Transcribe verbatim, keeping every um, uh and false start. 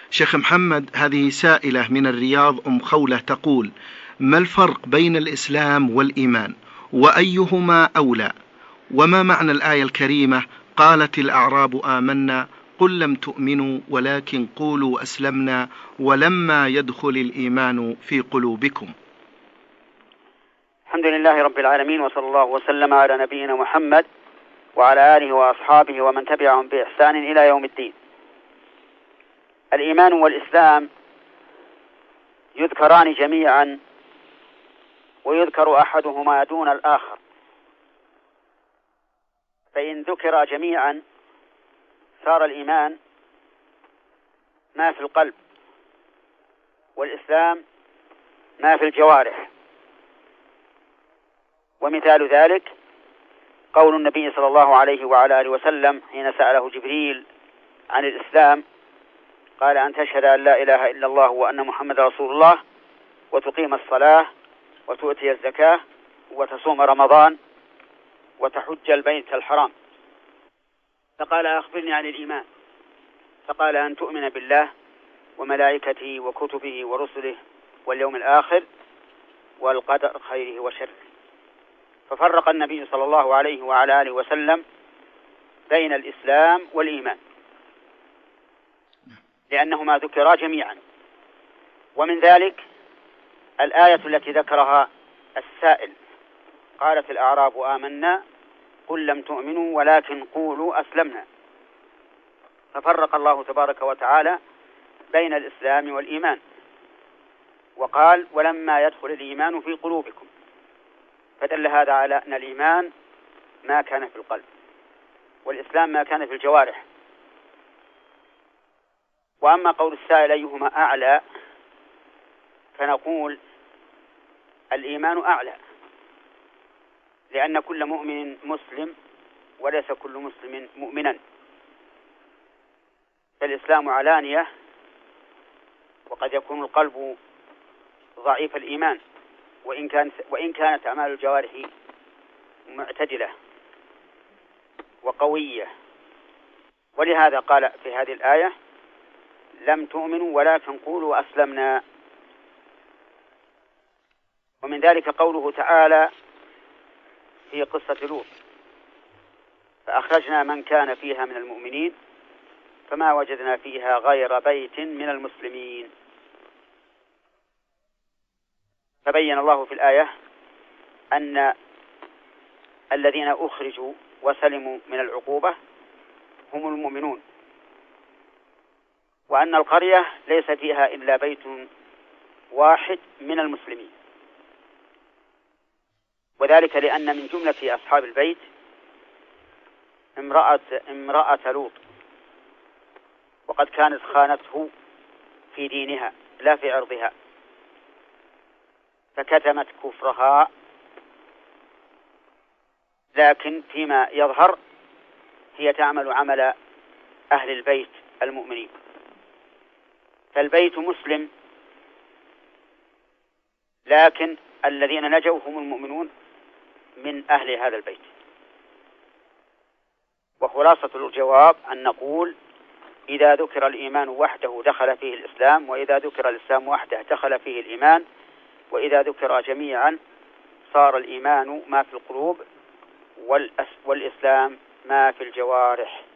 شيخ محمد، هذه سائلة من الرياض أم خولة تقول: ما الفرق بين الإسلام والإيمان، وأيهما أولى؟ وما معنى الآية الكريمة: قالت الأعراب آمنا قل لم تؤمنوا ولكن قولوا أسلمنا ولما يدخل الإيمان في قلوبكم؟ الحمد لله رب العالمين، وصلى الله وسلم على نبينا محمد وعلى آله وأصحابه ومن تبعهم بإحسان إلى يوم الدين. الإيمان والإسلام يذكران جميعا، ويذكر أحدهما دون الآخر، فإن ذكر جميعا صار الإيمان ما في القلب، والإسلام ما في الجوارح. ومثال ذلك قول النبي صلى الله عليه وعلى آله وسلم حين سأله جبريل عن الإسلام، قال: أن تشهد أن لا إله إلا الله وأن محمد رسول الله، وتقيم الصلاة، وتؤتي الزكاة، وتصوم رمضان، وتحج البيت الحرام. فقال: أخبرني عن الإيمان. فقال: أن تؤمن بالله وملائكته وكتبه ورسله واليوم الآخر والقدر خيره وشره. ففرق النبي صلى الله عليه وعلى آله وسلم بين الإسلام والإيمان، لأنهما ذكرا جميعا. ومن ذلك الآية التي ذكرها السائل: قالت الأعراب آمنا قل لم تؤمنوا ولكن قولوا أسلمنا. ففرق الله تبارك وتعالى بين الإسلام والإيمان، وقال: ولما يدخل الإيمان في قلوبكم. فدل هذا على أن الإيمان ما كان في القلب، والإسلام ما كان في الجوارح. وأما قول السائل أيهما أعلى، فنقول: الإيمان أعلى، لأن كل مؤمن مسلم وليس كل مسلم مؤمنا. فالإسلام علانية، وقد يكون القلب ضعيف الإيمان، وإن كانت, وإن كانت أعمال الجوارح معتدلة وقوية. ولهذا قال في هذه الآية: لم تؤمنوا ولكن قولوا أسلمنا. ومن ذلك قوله تعالى في قصة لوط: فأخرجنا من كان فيها من المؤمنين فما وجدنا فيها غير بيت من المسلمين. فبين الله في الآية أن الذين أخرجوا وسلموا من العقوبة هم المؤمنون، وأن القرية ليس فيها إلا بيت واحد من المسلمين. وذلك لأن من جملة أصحاب البيت امرأة, امرأة لوط، وقد كانت خانته في دينها لا في عرضها، فكتمت كفرها، لكن فيما يظهر هي تعمل عمل أهل البيت المؤمنين. فالبيت مسلم، لكن الذين نجوا هم المؤمنون من أهل هذا البيت. وخلاصة الجواب أن نقول: إذا ذكر الإيمان وحده دخل فيه الإسلام، وإذا ذكر الإسلام وحده دخل فيه الإيمان، وإذا ذكر جميعا صار الإيمان ما في القلوب والإسلام ما في الجوارح.